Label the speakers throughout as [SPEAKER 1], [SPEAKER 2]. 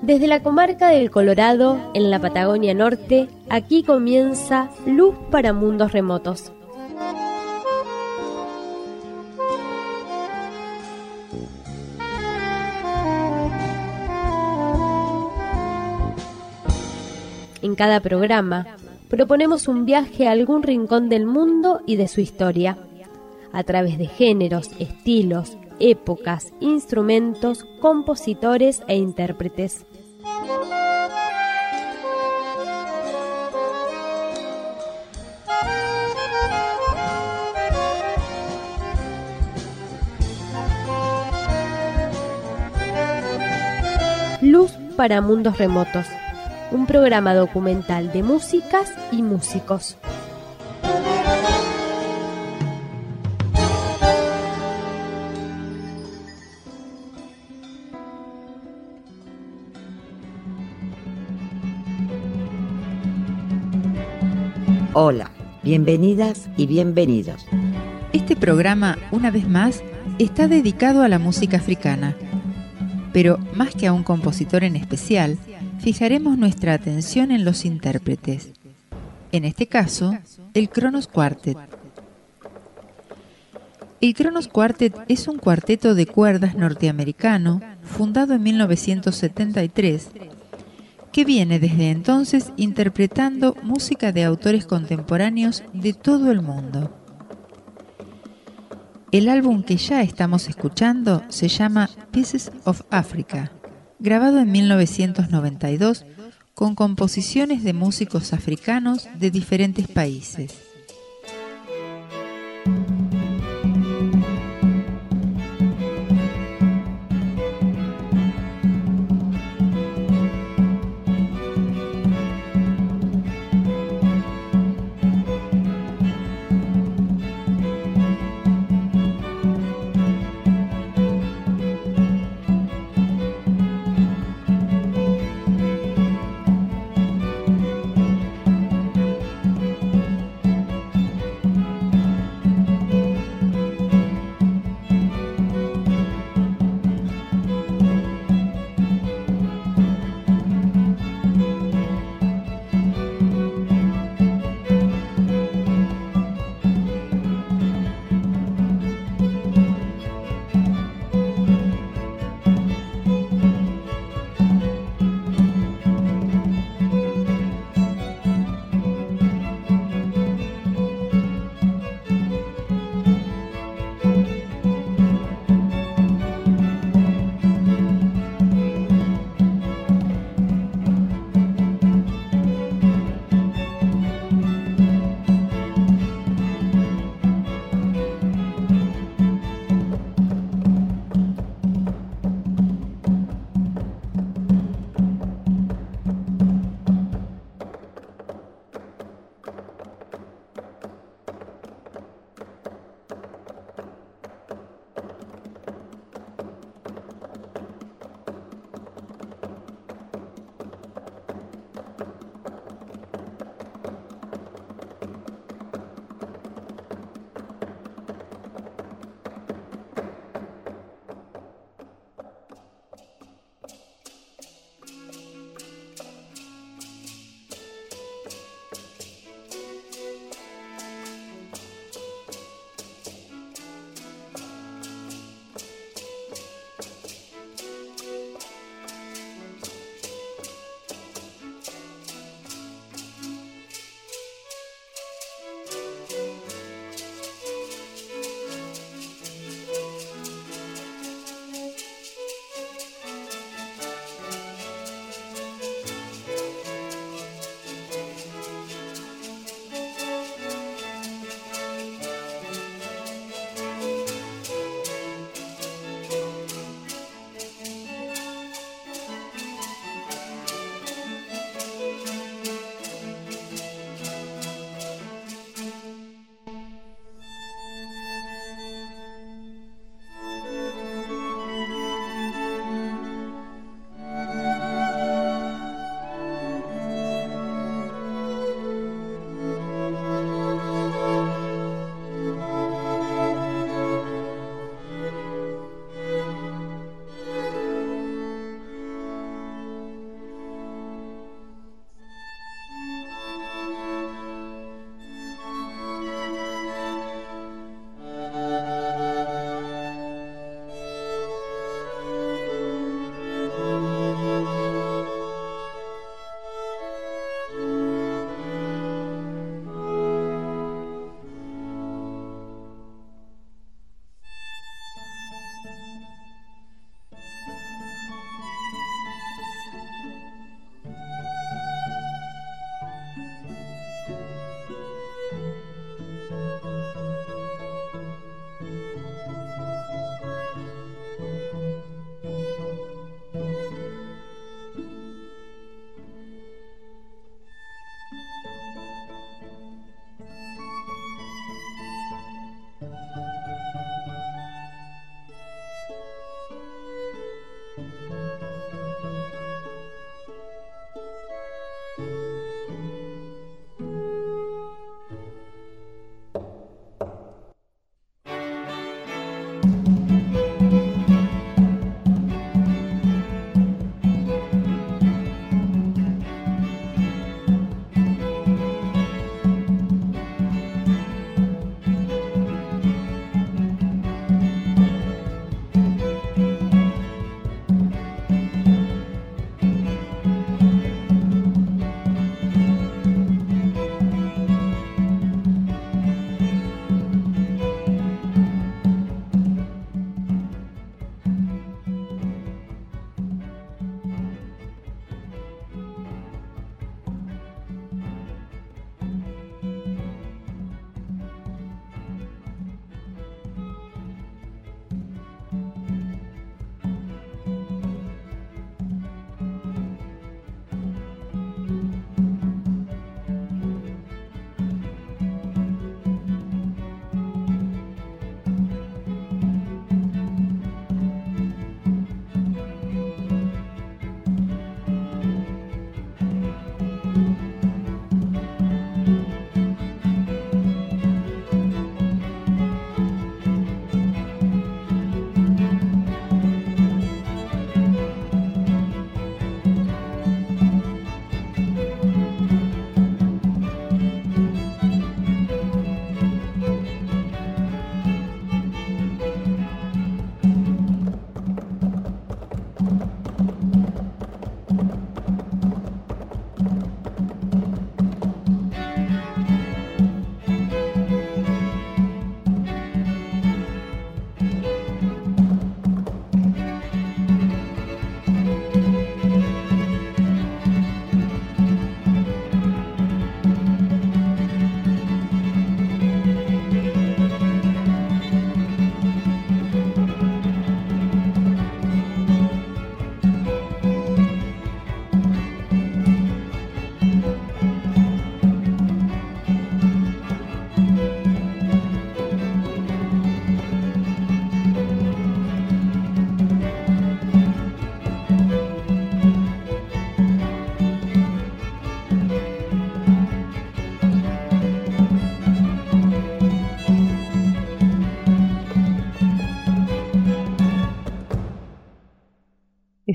[SPEAKER 1] Desde la comarca del Colorado, en la Patagonia Norte, aquí comienza Luz para Mundos Remotos. En cada programa, proponemos un viaje a algún rincón del mundo y de su historia, a través de géneros, estilos, épocas, instrumentos, compositores e intérpretes. Luz para Mundos Remotos, un programa documental de músicas y músicos.
[SPEAKER 2] Hola, bienvenidas y bienvenidos.
[SPEAKER 3] Este programa, una vez más, está dedicado a la música africana. Pero más que a un compositor en especial, fijaremos nuestra atención en los intérpretes. En este caso, el Kronos Quartet. El Kronos Quartet es un cuarteto de cuerdas norteamericano, fundado en 1973, que viene desde entonces interpretando música de autores contemporáneos de todo el mundo. El álbum que ya estamos escuchando se llama Pieces of Africa, grabado en 1992 con composiciones de músicos africanos de diferentes países.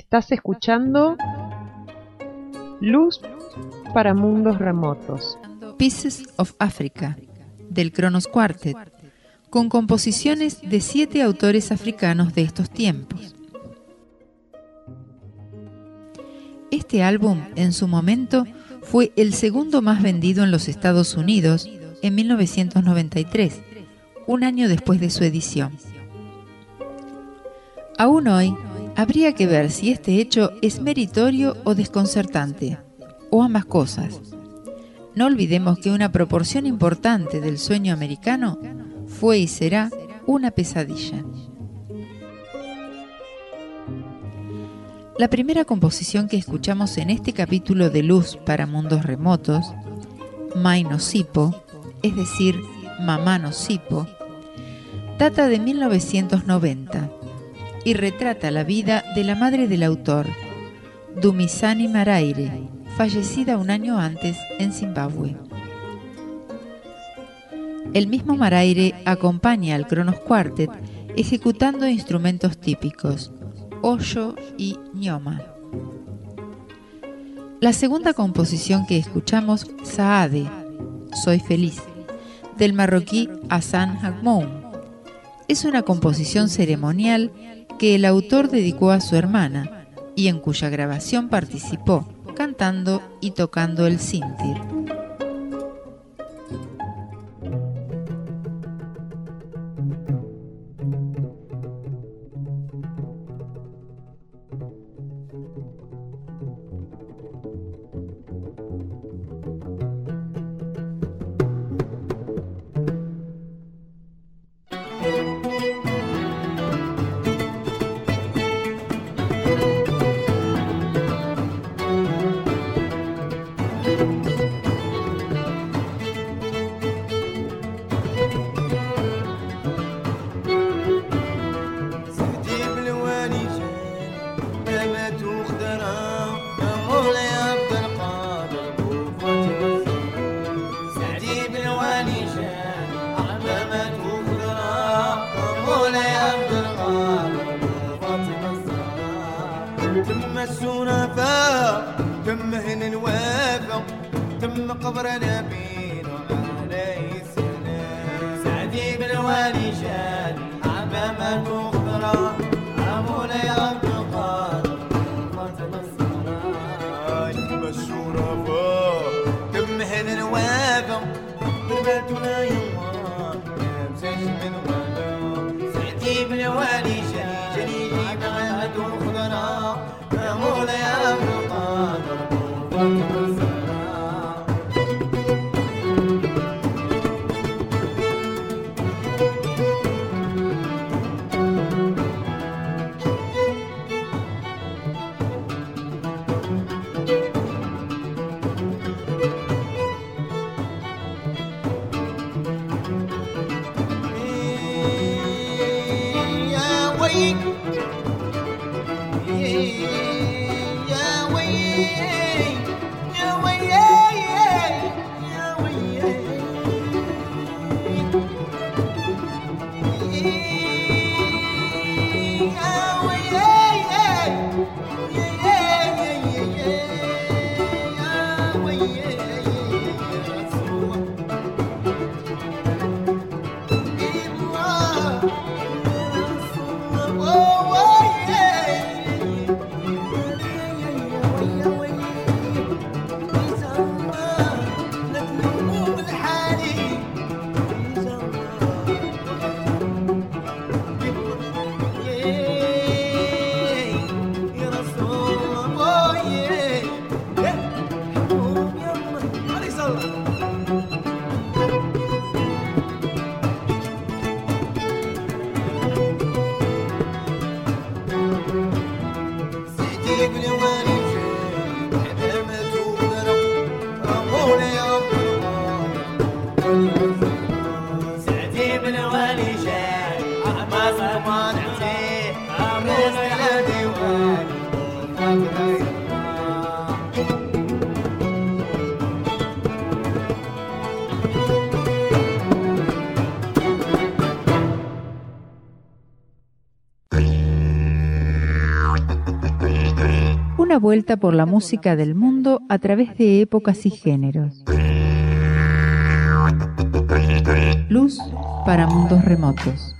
[SPEAKER 4] Estás escuchando Luz para Mundos Remotos.
[SPEAKER 3] Pieces of Africa, del Kronos Quartet, con composiciones de 7 autores africanos de estos tiempos. Este álbum, en su momento, fue el segundo más vendido en los Estados Unidos en 1993, un año después de su edición. Aún hoy, habría que ver si este hecho es meritorio o desconcertante, o ambas cosas. No olvidemos que una proporción importante del sueño americano fue y será una pesadilla. La primera composición que escuchamos en este capítulo de Luz para Mundos Remotos, Mai no Sipho, es decir, Mamá no Sipho, data de 1990 y retrata la vida de la madre del autor, Dumisani Maraire, fallecida un año antes en Zimbabue. El mismo Maraire acompaña al Kronos Quartet ejecutando instrumentos típicos, Oyo y Nyoma. La segunda composición que escuchamos, Saade, Soy Feliz, del marroquí Hassan Hakmoun, es una composición ceremonial que el autor dedicó a su hermana y en cuya grabación participó, cantando y tocando el sintir. una vuelta por la música del mundo a través de épocas y géneros. Luz para mundos remotos.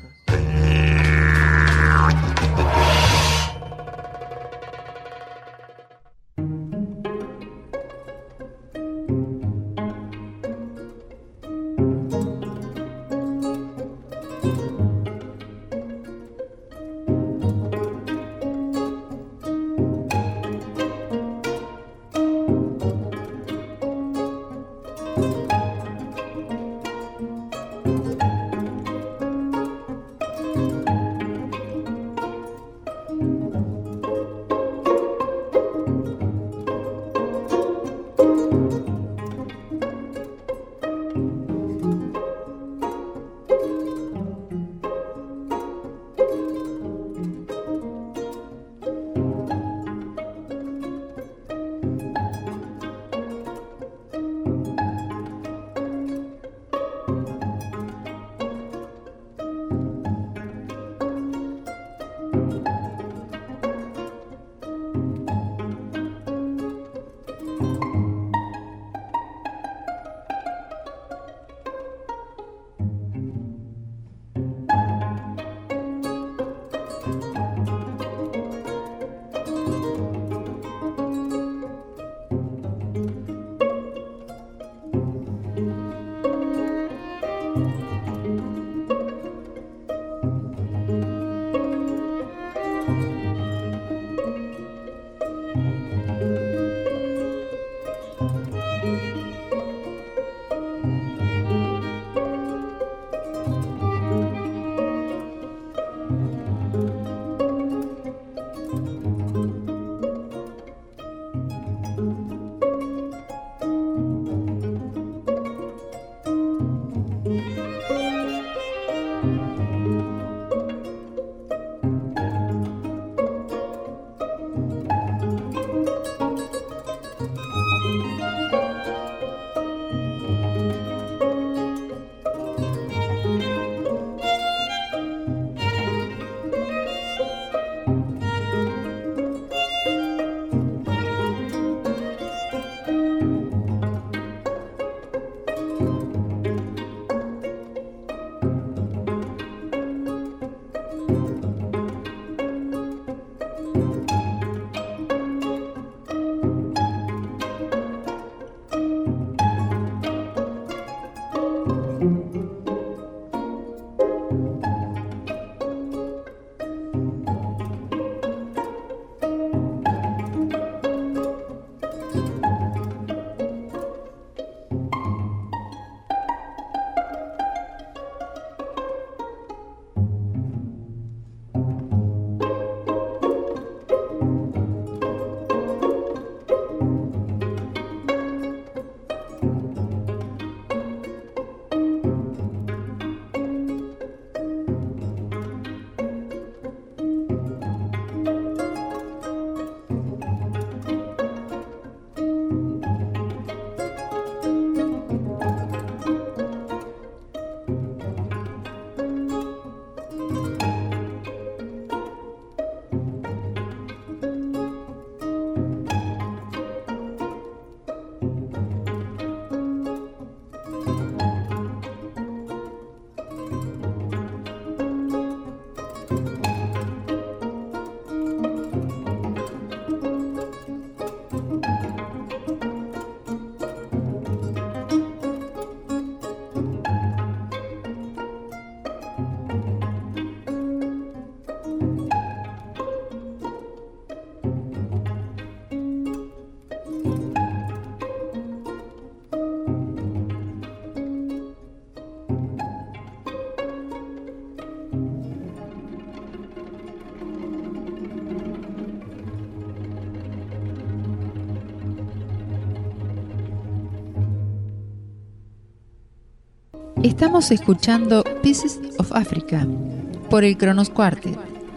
[SPEAKER 3] Estamos escuchando Pieces of Africa por el Kronos Quartet.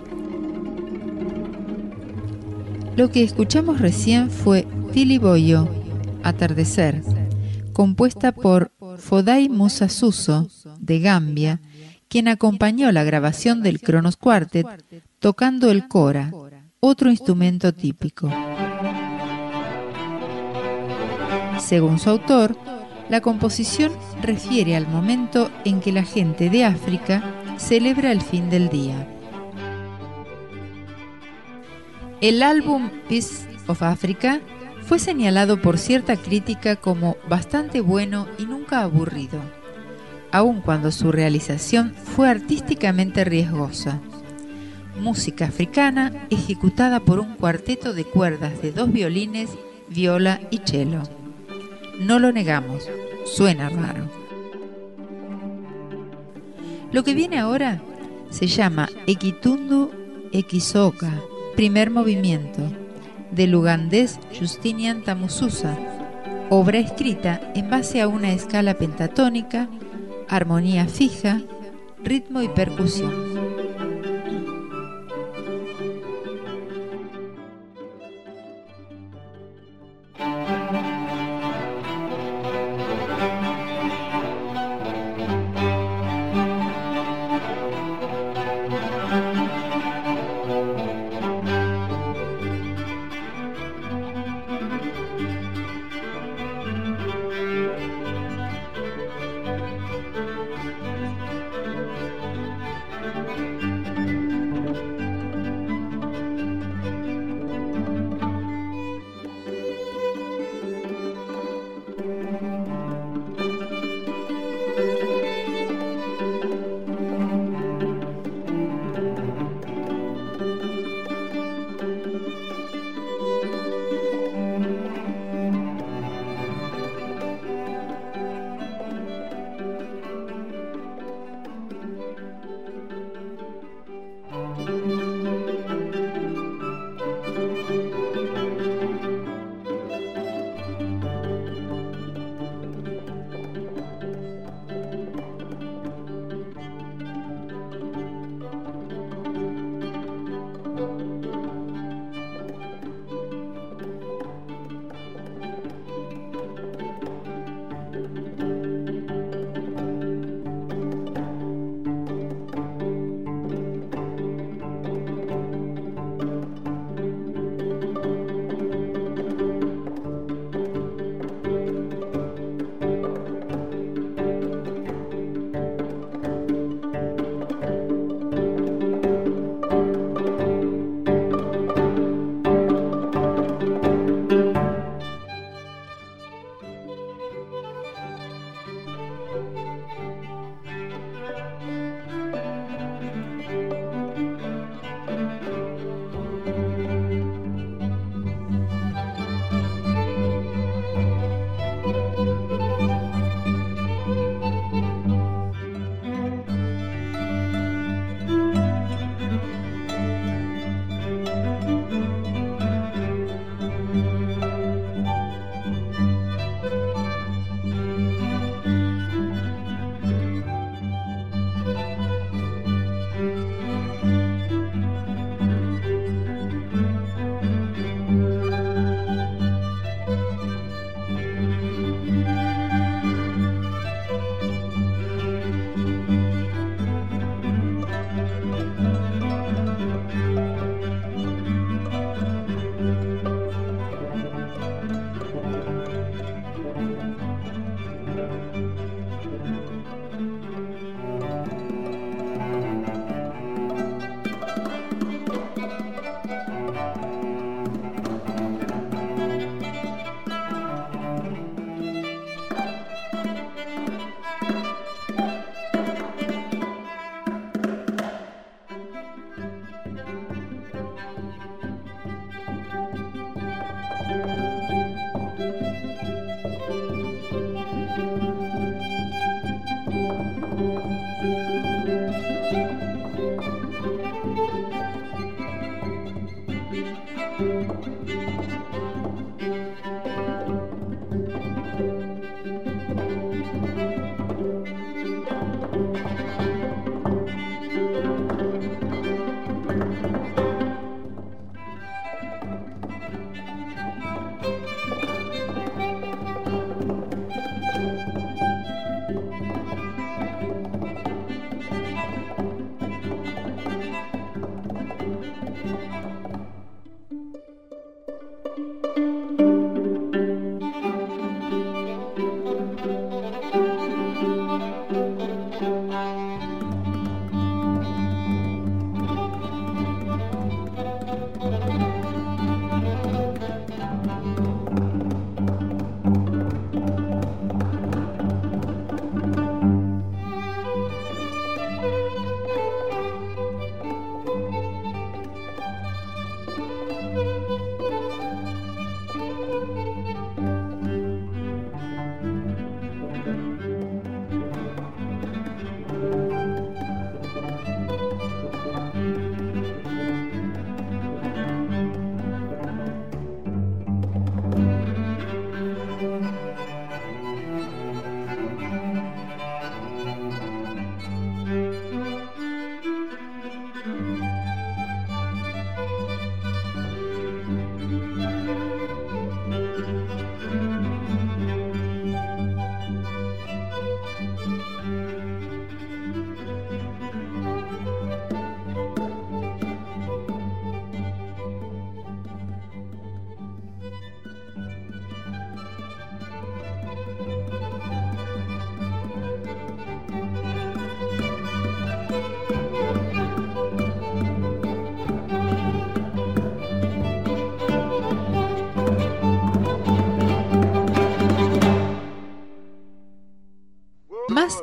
[SPEAKER 3] Lo que escuchamos recién fue Tili Boyo, Atardecer, compuesta por Foday Musa Suso, de Gambia, quien acompañó la grabación del Kronos Quartet tocando el kora, otro instrumento típico. Según su autor, la composición refiere al momento en que la gente de África celebra el fin del día. El álbum Peace of Africa fue señalado por cierta crítica como bastante bueno y nunca aburrido, aun cuando su realización fue artísticamente riesgosa. Música africana ejecutada por un cuarteto de cuerdas de 2 violines, viola y cello. No lo negamos, suena raro. Lo que viene ahora se llama Ekitundu Ekisoka, primer movimiento, del ugandés Justinian Tamusuza, obra escrita en base a una escala pentatónica, armonía fija, ritmo y percusión.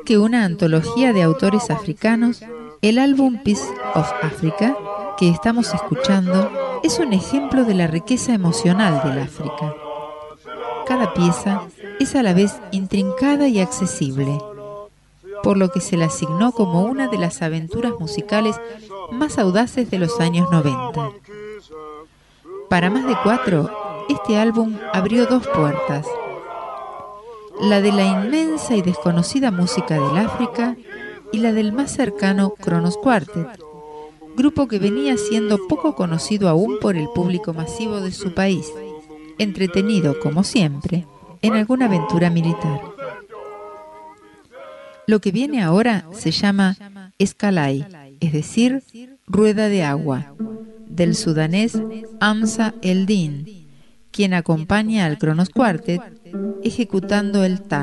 [SPEAKER 3] que una antología de autores africanos, el álbum Piece of Africa, que estamos escuchando, es un ejemplo de la riqueza emocional del África. Cada pieza es a la vez intrincada y accesible, por lo que se la asignó como una de las aventuras musicales más audaces de los años 90. Para más de 4, este álbum abrió 2 puertas: la de la inmensa y desconocida música del África y la del más cercano Kronos Quartet, grupo que venía siendo poco conocido aún por el público masivo de su país, entretenido, como siempre, en alguna aventura militar. Lo que viene ahora se llama Escalay, es decir, rueda de agua, del sudanés Amsa El-Din, quien acompaña al Kronos Quartet ejecutando el tar.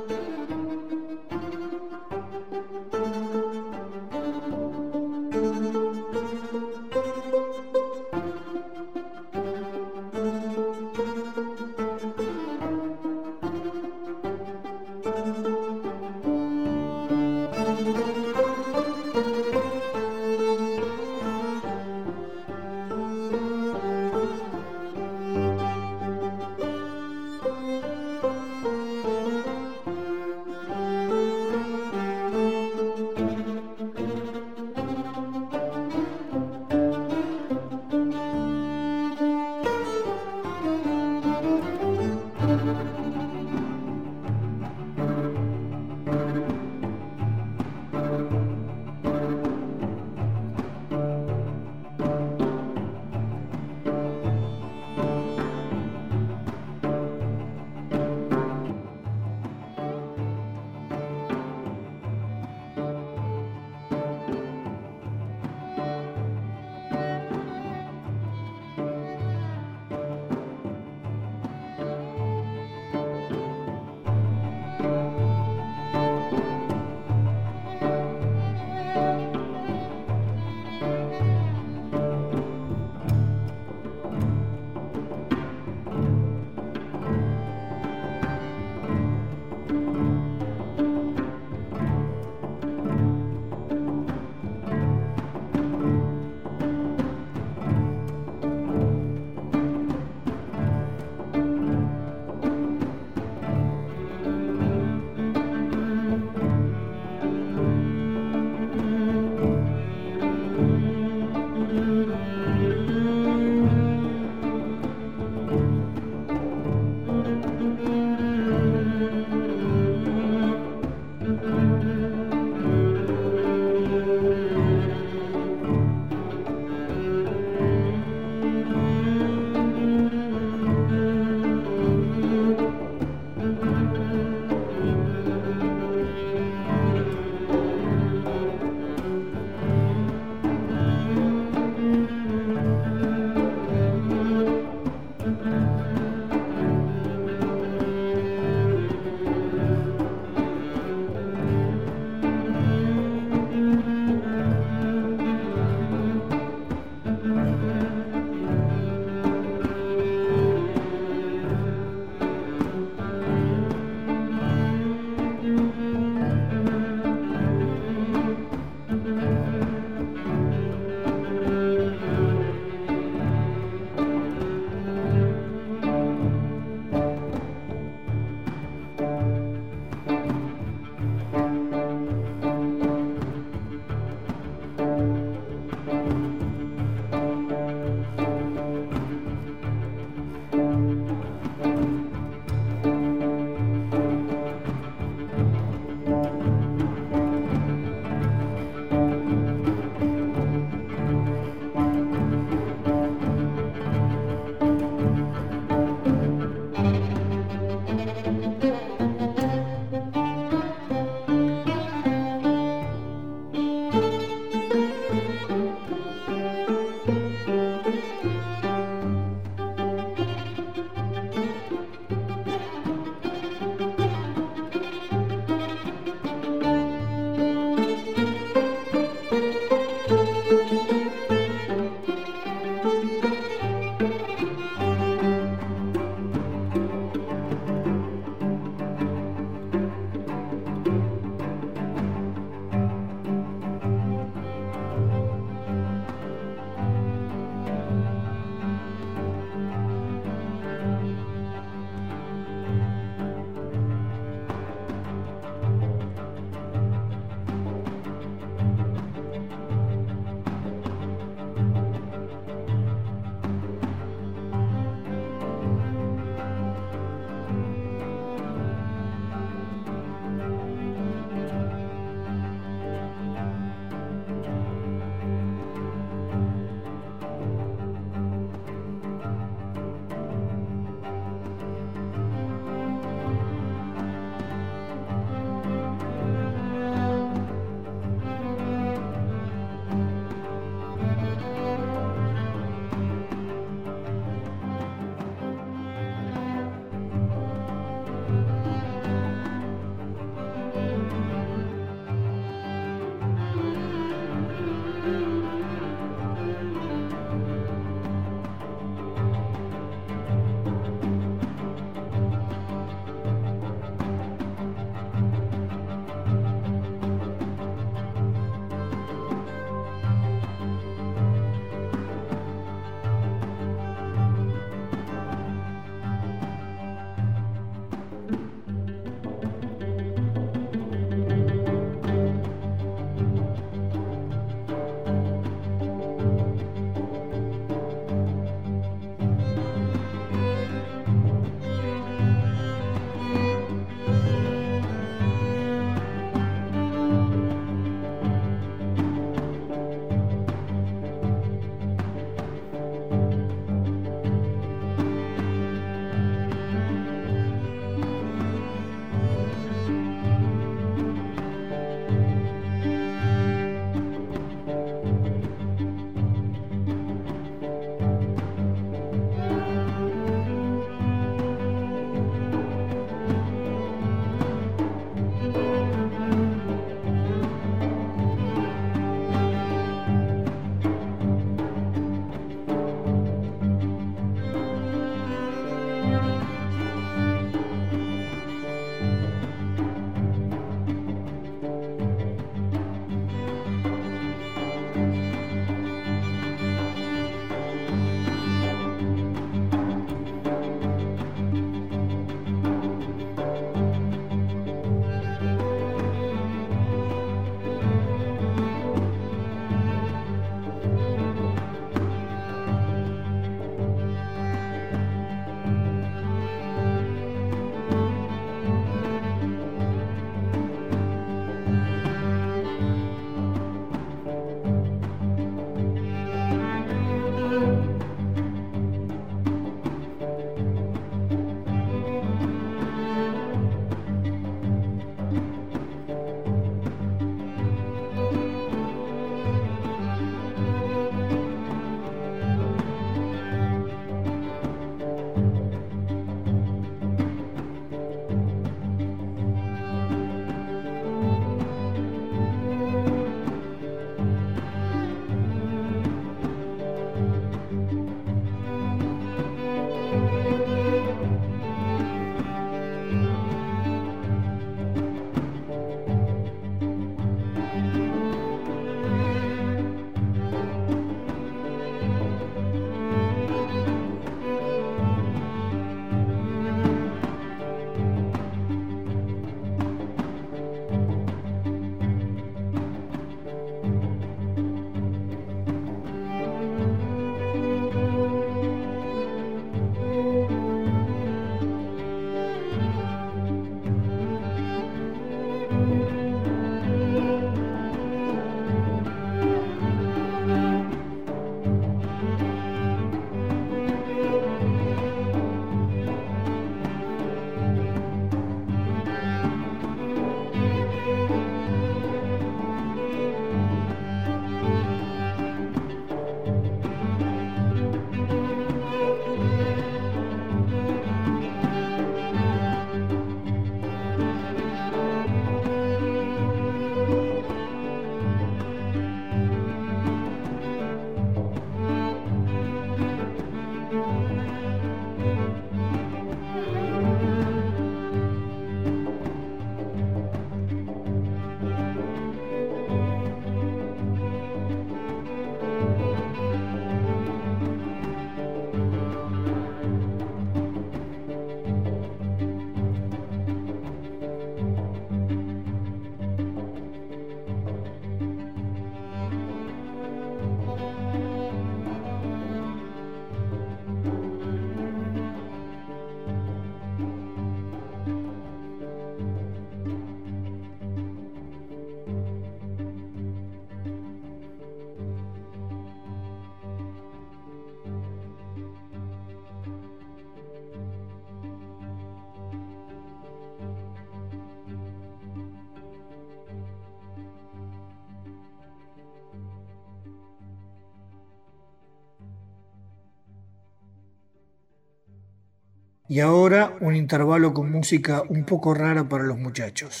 [SPEAKER 5] Y ahora un intervalo con música un poco rara para los muchachos.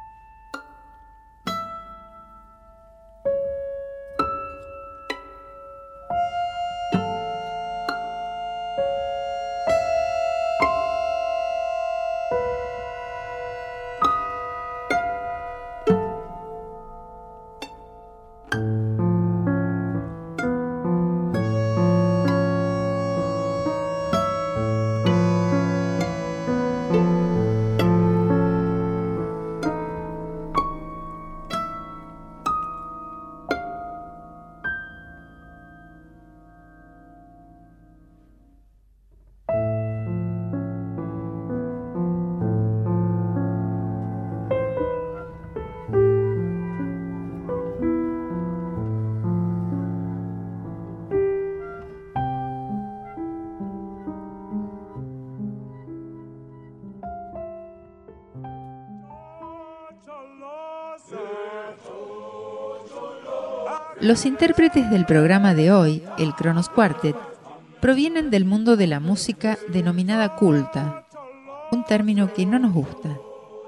[SPEAKER 3] Los intérpretes del programa de hoy, el Kronos Quartet, provienen del mundo de la música denominada culta, un término que no nos gusta.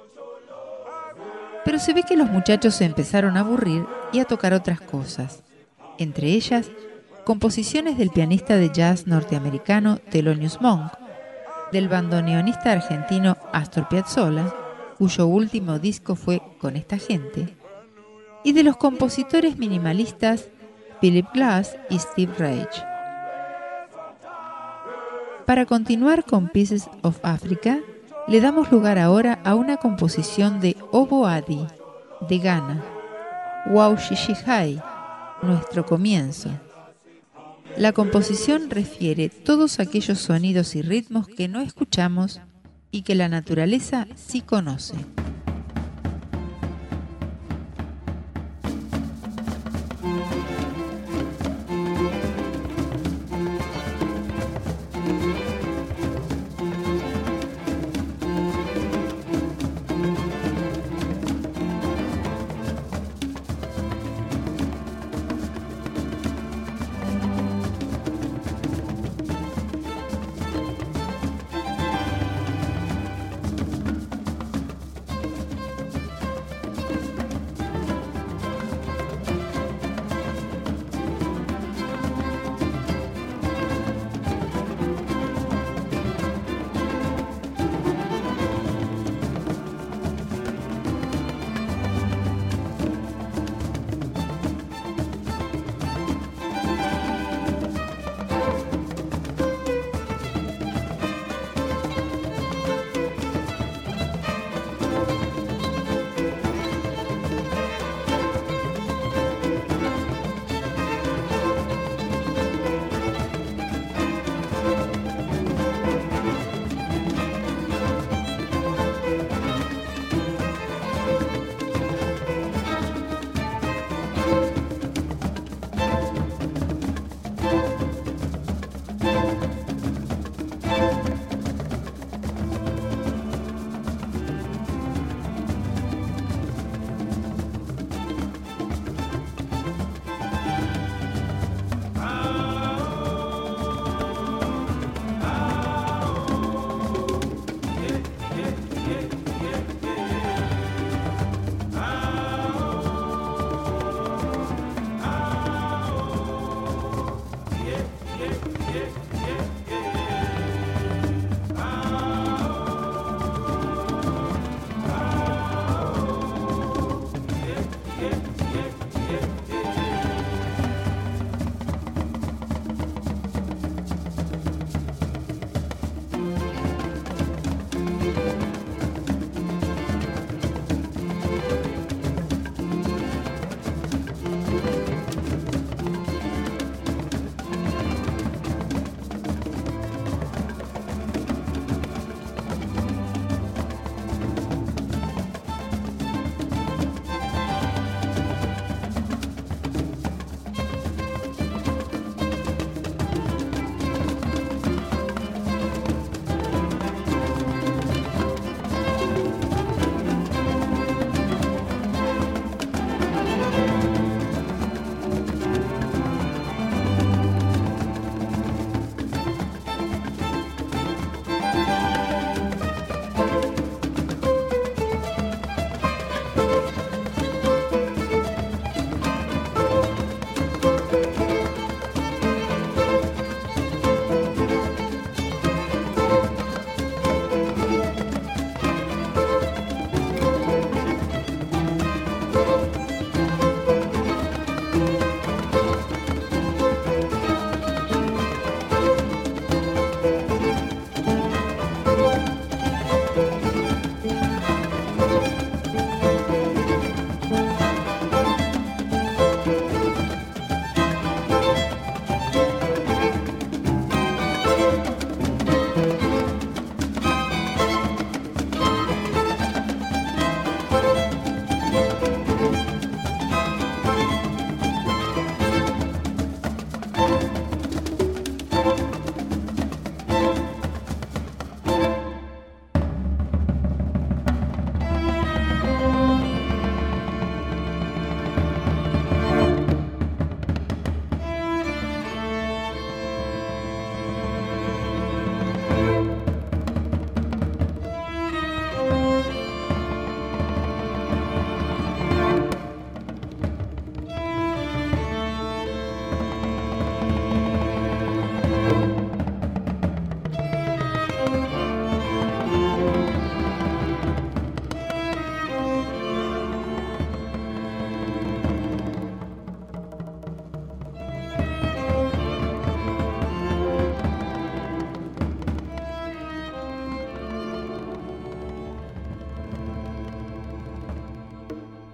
[SPEAKER 3] Pero se ve que los muchachos se empezaron a aburrir y a tocar otras cosas, entre ellas composiciones del pianista de jazz norteamericano Thelonious Monk, del bandoneonista argentino Astor Piazzolla, cuyo último disco fue Con esta gente, y de los compositores minimalistas Philip Glass y Steve Reich. Para continuar con Pieces of Africa, le damos lugar ahora a una composición de Obo Adi, de Ghana, Wow Shishihai, nuestro comienzo. La composición refiere todos aquellos sonidos y ritmos que no escuchamos y que la naturaleza sí conoce.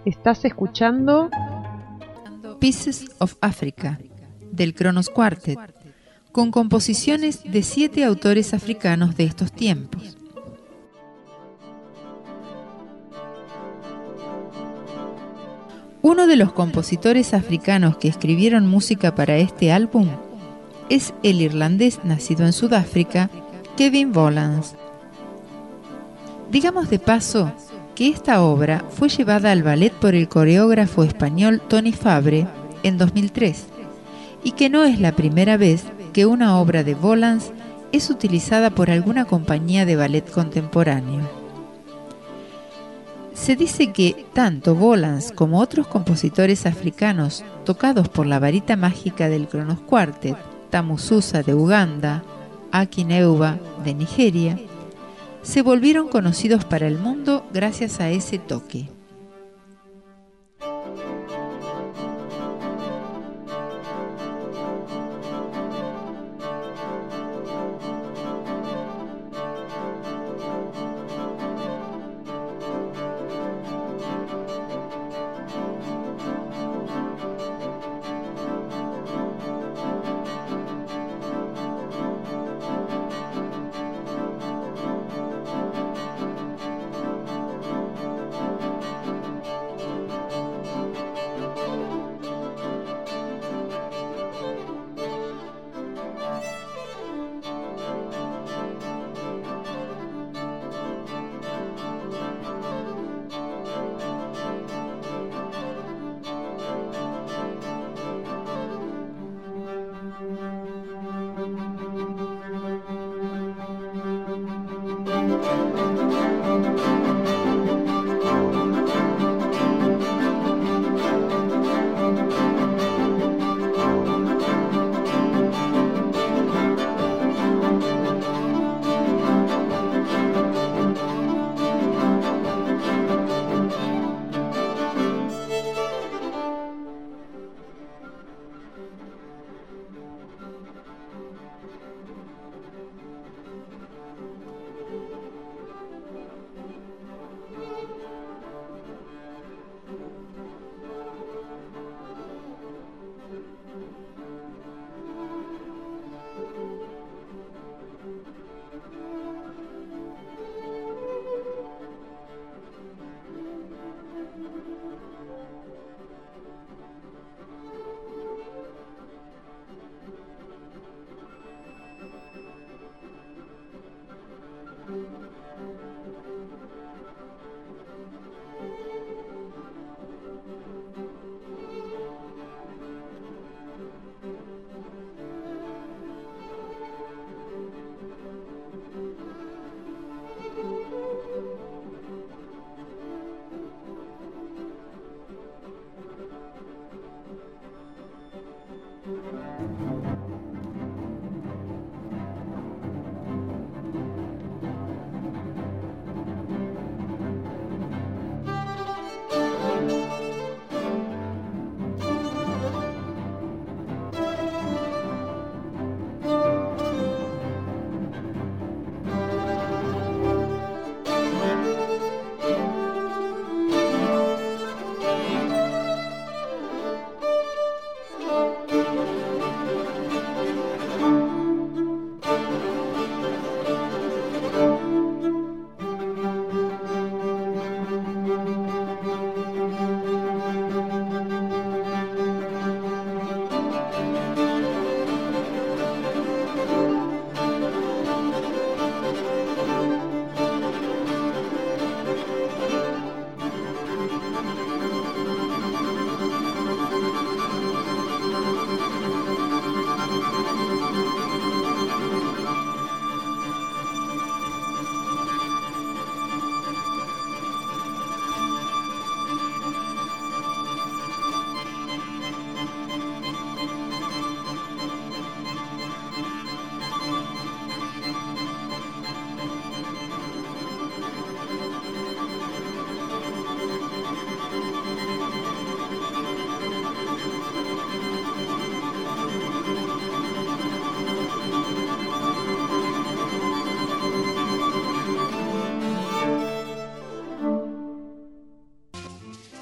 [SPEAKER 4] Estás escuchando
[SPEAKER 3] Pieces of Africa, del Kronos Quartet, con composiciones de 7 autores africanos de estos tiempos. Uno de los compositores africanos que escribieron música para este álbum es el irlandés nacido en Sudáfrica, Kevin Volans. Digamos de paso que esta obra fue llevada al ballet por el coreógrafo español Tony Fabre en 2003 y que no es la primera vez que una obra de Volans es utilizada por alguna compañía de ballet contemporáneo. Se dice que tanto Volans como otros compositores africanos tocados por la varita mágica del Kronos Quartet, Tamususa de Uganda, Akin Euba de Nigeria, se volvieron conocidos para el mundo gracias a ese toque.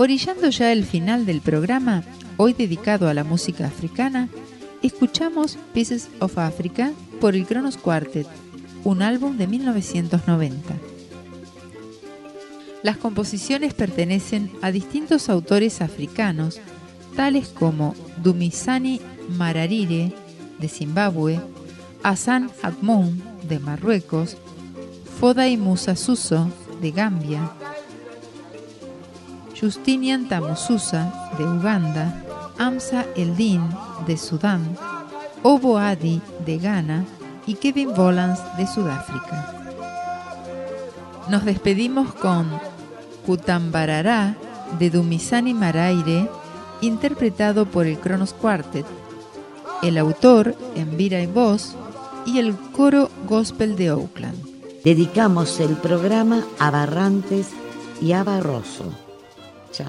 [SPEAKER 3] Orillando ya el final del programa, hoy dedicado a la música africana, escuchamos Pieces of Africa por el Kronos Quartet, un álbum de 1990. Las composiciones pertenecen a distintos autores africanos, tales como Dumisani Mararire, de Zimbabue, Hassan Hakmoun, de Marruecos, Foday Musa Suso, de Gambia, Justinian Tamususa, de Uganda, Amsa Eldin, de Sudán, Obo Adi, de Ghana, y Kevin Volans, de Sudáfrica. Nos despedimos con Kutambarará, de Dumisani Maraire, interpretado por el Kronos Quartet, el autor, Envira y voz, y el coro gospel de Oakland.
[SPEAKER 2] Dedicamos el programa a Barrantes y a Barroso. Chao.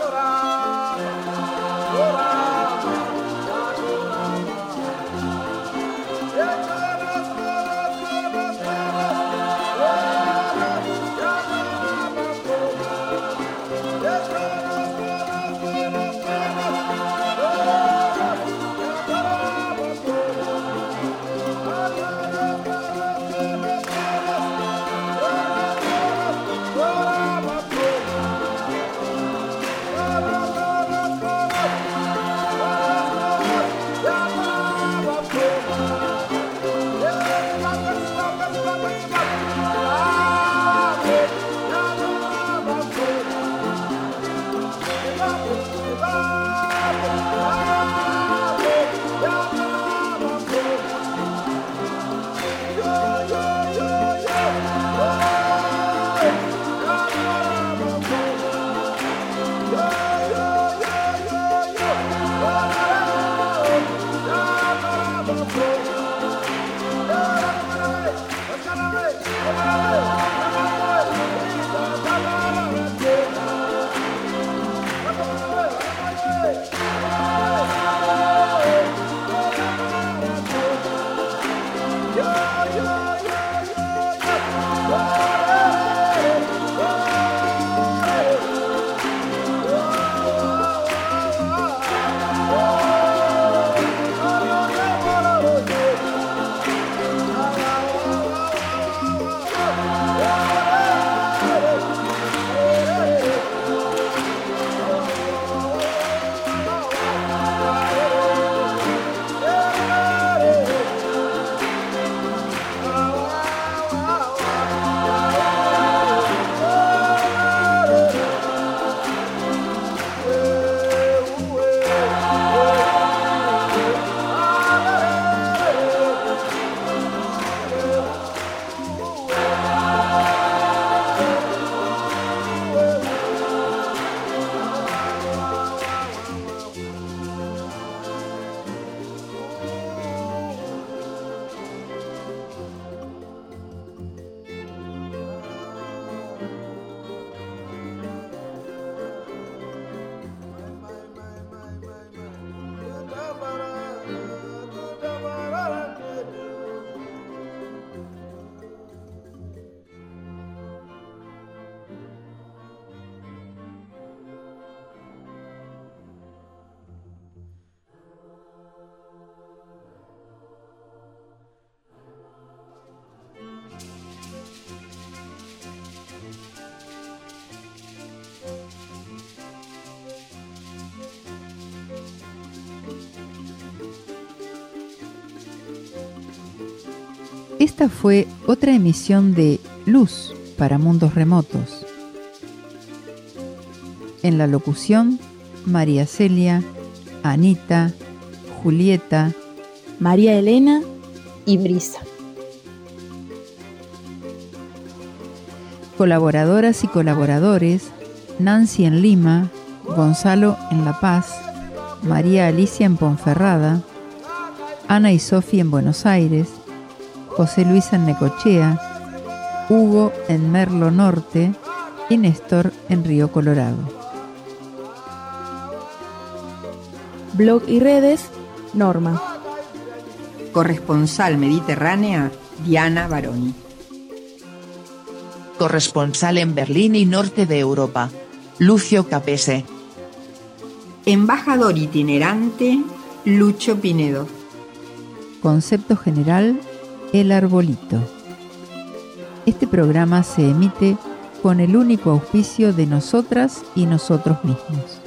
[SPEAKER 3] Esta fue otra emisión de Luz para Mundos Remotos. En la locución, María Celia, Anita, Julieta,
[SPEAKER 6] María Elena y Brisa.
[SPEAKER 3] Colaboradoras y colaboradores, Nancy en Lima, Gonzalo en La Paz, María Alicia en Ponferrada, Ana y Sofía en Buenos Aires, José Luis en Necochea, Hugo en Merlo Norte y Néstor en Río Colorado.
[SPEAKER 6] Blog y redes, Norma.
[SPEAKER 7] Corresponsal mediterránea, Diana Baroni.
[SPEAKER 8] Corresponsal en Berlín y norte de Europa, Lucio Capese.
[SPEAKER 7] Embajador itinerante, Lucho Pinedo.
[SPEAKER 3] Concepto general, El Arbolito. Este programa se emite con el único auspicio de nosotras y nosotros mismos.